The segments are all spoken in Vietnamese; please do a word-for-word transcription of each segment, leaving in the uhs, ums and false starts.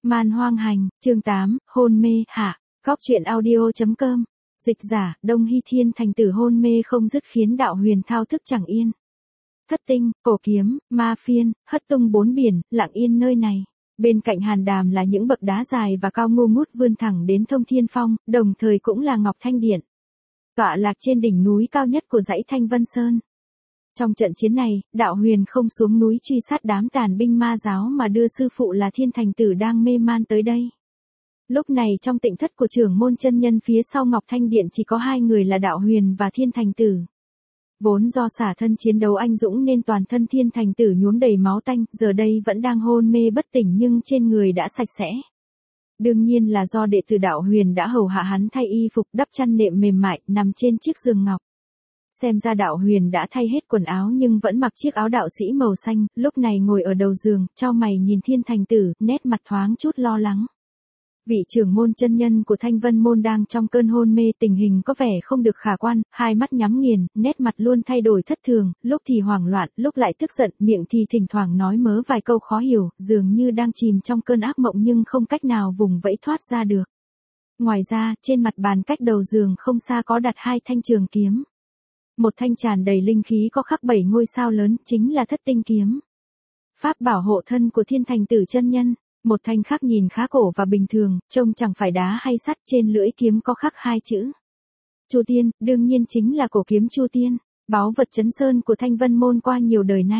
Man hoang hành, chương tám, hôn mê, hạ, Góc truyện audio chấm com. Dịch giả, Đông Hy Thiên thành tử hôn mê không dứt khiến đạo huyền thao thức chẳng yên. Thất tinh, cổ kiếm, ma phiên, hất tung bốn biển, lặng yên nơi này. Bên cạnh hàn đàm là những bậc đá dài và cao ngu ngút vươn thẳng đến thông thiên phong, đồng thời cũng là Ngọc Thanh Điện. Tọa lạc trên đỉnh núi cao nhất của dãy Thanh Vân Sơn. Trong trận chiến này, đạo huyền không xuống núi truy sát đám tàn binh ma giáo mà đưa sư phụ là Thiên Thành Tử đang mê man tới đây. Lúc này trong tịnh thất của trưởng môn chân nhân phía sau Ngọc Thanh Điện chỉ có hai người là đạo huyền và Thiên Thành Tử. Vốn do xả thân chiến đấu anh dũng nên toàn thân Thiên Thành Tử nhuốm đầy máu tanh, giờ đây vẫn đang hôn mê bất tỉnh nhưng trên người đã sạch sẽ. Đương nhiên là do đệ tử đạo huyền đã hầu hạ hắn thay y phục, đắp chăn nệm mềm mại, nằm trên chiếc giường ngọc. Xem ra đạo huyền đã thay hết quần áo nhưng vẫn mặc chiếc áo đạo sĩ màu xanh, lúc này ngồi ở đầu giường, chau mày nhìn Thiên Thành Tử, nét mặt thoáng chút lo lắng. Vị trưởng môn chân nhân của Thanh Vân Môn đang trong cơn hôn mê, tình hình có vẻ không được khả quan, hai mắt nhắm nghiền, nét mặt luôn thay đổi thất thường, lúc thì hoảng loạn, lúc lại tức giận, miệng thì thỉnh thoảng nói mớ vài câu khó hiểu, dường như đang chìm trong cơn ác mộng nhưng không cách nào vùng vẫy thoát ra được. Ngoài ra, trên mặt bàn cách đầu giường không xa có đặt hai thanh trường kiếm. Một thanh tràn đầy linh khí có khắc bảy ngôi sao lớn, chính là Thất Tinh kiếm. Pháp bảo hộ thân của Thiên Thành Tử chân nhân. Một thanh khác nhìn khá cổ và bình thường, trông chẳng phải đá hay sắt, trên lưỡi kiếm có khắc hai chữ. Chu Tiên, đương nhiên chính là cổ kiếm Chu Tiên, báu vật trấn sơn của Thanh Vân Môn qua nhiều đời nay.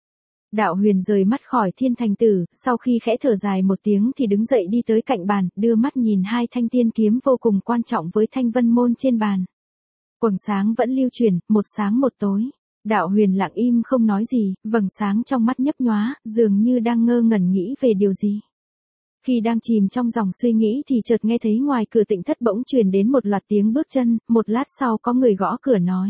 Đạo huyền rời mắt khỏi Thiên Thành Tử, sau khi khẽ thở dài một tiếng thì đứng dậy đi tới cạnh bàn, đưa mắt nhìn hai thanh tiên kiếm vô cùng quan trọng với Thanh Vân Môn trên bàn. Quầng sáng vẫn lưu chuyển, một sáng một tối. Đạo huyền lặng im không nói gì, vầng sáng trong mắt nhấp nhóa, dường như đang ngơ ngẩn nghĩ về điều gì. Khi đang chìm trong dòng suy nghĩ thì chợt nghe thấy ngoài cửa tịnh thất bỗng truyền đến một loạt tiếng bước chân, một lát sau có người gõ cửa nói.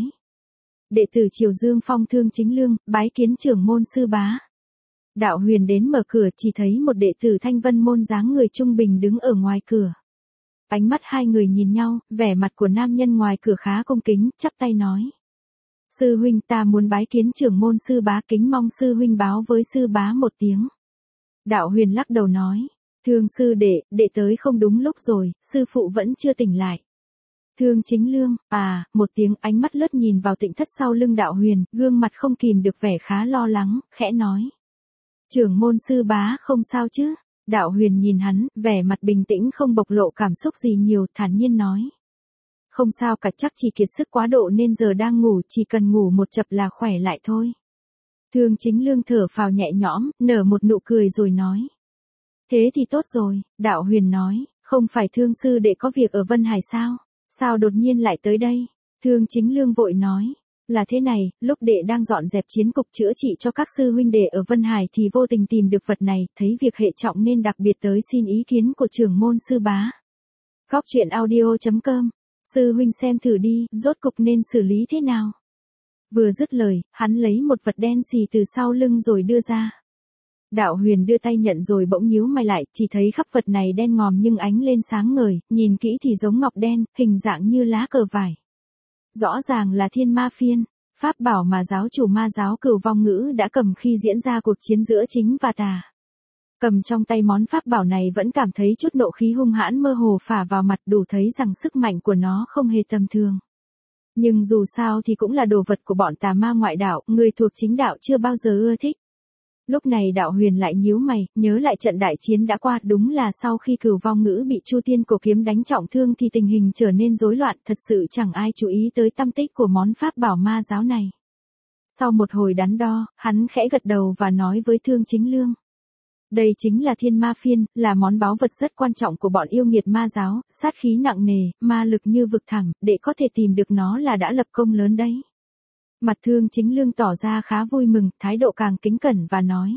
Đệ tử Triều Dương Phong Thương Chính Lương, bái kiến trưởng môn sư bá. Đạo huyền đến mở cửa chỉ thấy một đệ tử Thanh Vân Môn dáng người trung bình đứng ở ngoài cửa. Ánh mắt hai người nhìn nhau, vẻ mặt của nam nhân ngoài cửa khá cung kính, chắp tay nói. Sư huynh, ta muốn bái kiến trưởng môn sư bá, kính mong sư huynh báo với sư bá một tiếng. Đạo huyền lắc đầu nói. Thương sư đệ, đệ tới không đúng lúc rồi, sư phụ vẫn chưa tỉnh lại. Thương Chính Lương, à, một tiếng, ánh mắt lướt nhìn vào tịnh thất sau lưng đạo huyền, gương mặt không kìm được vẻ khá lo lắng, khẽ nói. Trưởng môn sư bá không sao chứ? Đạo huyền nhìn hắn, vẻ mặt bình tĩnh không bộc lộ cảm xúc gì nhiều, thản nhiên nói. Không sao cả, chắc chỉ kiệt sức quá độ nên giờ đang ngủ, chỉ cần ngủ một chập là khỏe lại thôi. Thương Chính Lương thở phào nhẹ nhõm, nở một nụ cười rồi nói. Thế thì tốt rồi, đạo huyền nói, không phải Thương sư đệ có việc ở Vân Hải sao? Sao đột nhiên lại tới đây? Thương Chính Lương vội nói, là thế này, lúc đệ đang dọn dẹp chiến cục chữa trị cho các sư huynh đệ ở Vân Hải thì vô tình tìm được vật này, thấy việc hệ trọng nên đặc biệt tới xin ý kiến của trưởng môn sư bá. Góc truyện audio chấm com. Sư huynh xem thử đi, rốt cục nên xử lý thế nào? Vừa dứt lời, hắn lấy một vật đen xì từ sau lưng rồi đưa ra. Đạo huyền đưa tay nhận rồi bỗng nhíu mày lại, chỉ thấy khắp vật này đen ngòm nhưng ánh lên sáng ngời, nhìn kỹ thì giống ngọc đen, hình dạng như lá cờ vải. Rõ ràng là Thiên Ma Phiên, pháp bảo mà giáo chủ ma giáo Cửu Vong Ngữ đã cầm khi diễn ra cuộc chiến giữa chính và tà. Cầm trong tay món pháp bảo này vẫn cảm thấy chút nộ khí hung hãn mơ hồ phả vào mặt, đủ thấy rằng sức mạnh của nó không hề tầm thường. Nhưng dù sao thì cũng là đồ vật của bọn tà ma ngoại đạo, người thuộc chính đạo chưa bao giờ ưa thích. Lúc này đạo huyền lại nhíu mày, nhớ lại trận đại chiến đã qua, đúng là sau khi Cửu Vong Ngữ bị Chu Tiên cổ kiếm đánh trọng thương thì tình hình trở nên rối loạn, thật sự chẳng ai chú ý tới tâm tích của món pháp bảo ma giáo này. Sau một hồi đắn đo, hắn khẽ gật đầu và nói với Thương Chính Lương. Đây chính là Thiên Ma Phiên, là món báu vật rất quan trọng của bọn yêu nghiệt ma giáo, sát khí nặng nề, ma lực như vực thẳm, để có thể tìm được nó là đã lập công lớn đấy. Mặt Thương Chính Lương tỏ ra khá vui mừng, thái độ càng kính cẩn và nói.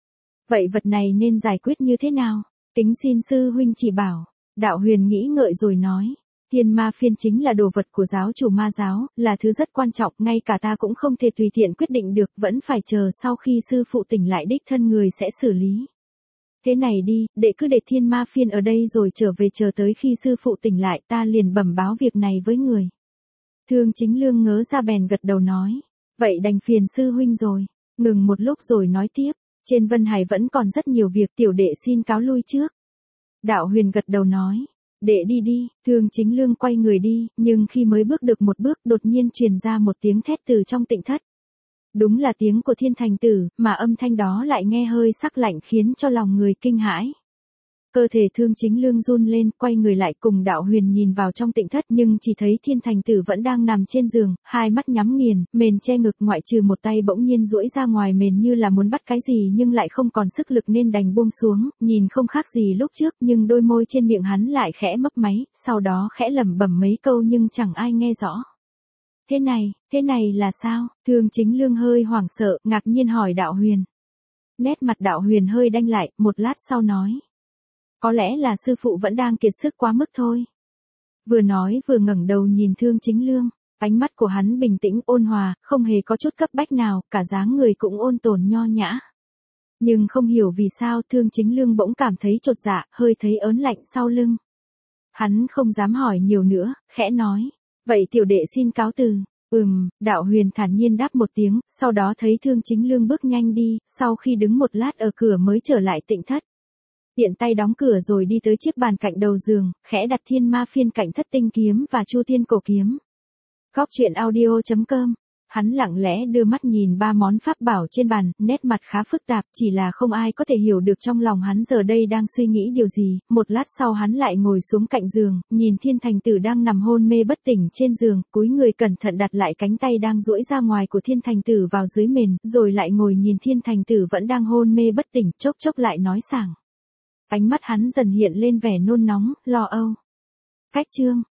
Vậy vật này nên giải quyết như thế nào? Kính xin sư huynh chỉ bảo. Đạo huyền nghĩ ngợi rồi nói. Thiên Ma Phiên chính là đồ vật của giáo chủ ma giáo, là thứ rất quan trọng, ngay cả ta cũng không thể tùy tiện quyết định được, vẫn phải chờ sau khi sư phụ tỉnh lại đích thân người sẽ xử lý. Thế này đi, đệ cứ để Thiên Ma Phiên ở đây rồi trở về, chờ tới khi sư phụ tỉnh lại ta liền bẩm báo việc này với người. Thương Chính Lương ngớ ra bèn gật đầu nói. Vậy đành phiền sư huynh rồi. Ngừng một lúc rồi nói tiếp. Trên Vân Hải vẫn còn rất nhiều việc, tiểu đệ xin cáo lui trước. Đạo Huyền gật đầu nói. Đệ đi đi, Thương Chính Lương quay người đi, nhưng khi mới bước được một bước đột nhiên truyền ra một tiếng thét từ trong tịnh thất. Đúng là tiếng của Thiên Thành Tử, mà âm thanh đó lại nghe hơi sắc lạnh khiến cho lòng người kinh hãi. Cơ thể Thương Chính Lương run lên, quay người lại cùng Đạo Huyền nhìn vào trong tịnh thất nhưng chỉ thấy Thiên Thành Tử vẫn đang nằm trên giường, hai mắt nhắm nghiền, mền che ngực ngoại trừ một tay bỗng nhiên duỗi ra ngoài mền như là muốn bắt cái gì nhưng lại không còn sức lực nên đành buông xuống, nhìn không khác gì lúc trước nhưng đôi môi trên miệng hắn lại khẽ mấp máy, sau đó khẽ lẩm bẩm mấy câu nhưng chẳng ai nghe rõ. Thế này, thế này là sao? Thương Chính Lương hơi hoảng sợ, ngạc nhiên hỏi Đạo Huyền. Nét mặt Đạo Huyền hơi đanh lại, một lát sau nói. Có lẽ là sư phụ vẫn đang kiệt sức quá mức thôi. Vừa nói vừa ngẩng đầu nhìn Thương Chính Lương, ánh mắt của hắn bình tĩnh ôn hòa, không hề có chút cấp bách nào, cả dáng người cũng ôn tồn nho nhã. Nhưng không hiểu vì sao Thương Chính Lương bỗng cảm thấy chột dạ, hơi thấy ớn lạnh sau lưng. Hắn không dám hỏi nhiều nữa, khẽ nói, vậy tiểu đệ xin cáo từ. Ừm, Đạo Huyền thản nhiên đáp một tiếng, sau đó thấy Thương Chính Lương bước nhanh đi, sau khi đứng một lát ở cửa mới trở lại tịnh thất. Tiện tay đóng cửa rồi đi tới chiếc bàn cạnh đầu giường, khẽ đặt Thiên Ma Phiên Cảnh Thất Tinh Kiếm và Chu Thiên Cổ Kiếm. Góc truyện audio chấm com. Hắn lặng lẽ đưa mắt nhìn ba món pháp bảo trên bàn, nét mặt khá phức tạp, chỉ là không ai có thể hiểu được trong lòng hắn giờ đây đang suy nghĩ điều gì. Một lát sau hắn lại ngồi xuống cạnh giường, nhìn Thiên Thành Tử đang nằm hôn mê bất tỉnh trên giường, cúi người cẩn thận đặt lại cánh tay đang duỗi ra ngoài của Thiên Thành Tử vào dưới mền, rồi lại ngồi nhìn Thiên Thành Tử vẫn đang hôn mê bất tỉnh, chốc chốc lại nói sảng. Ánh mắt hắn dần hiện lên vẻ nôn nóng, lo âu. Cách chương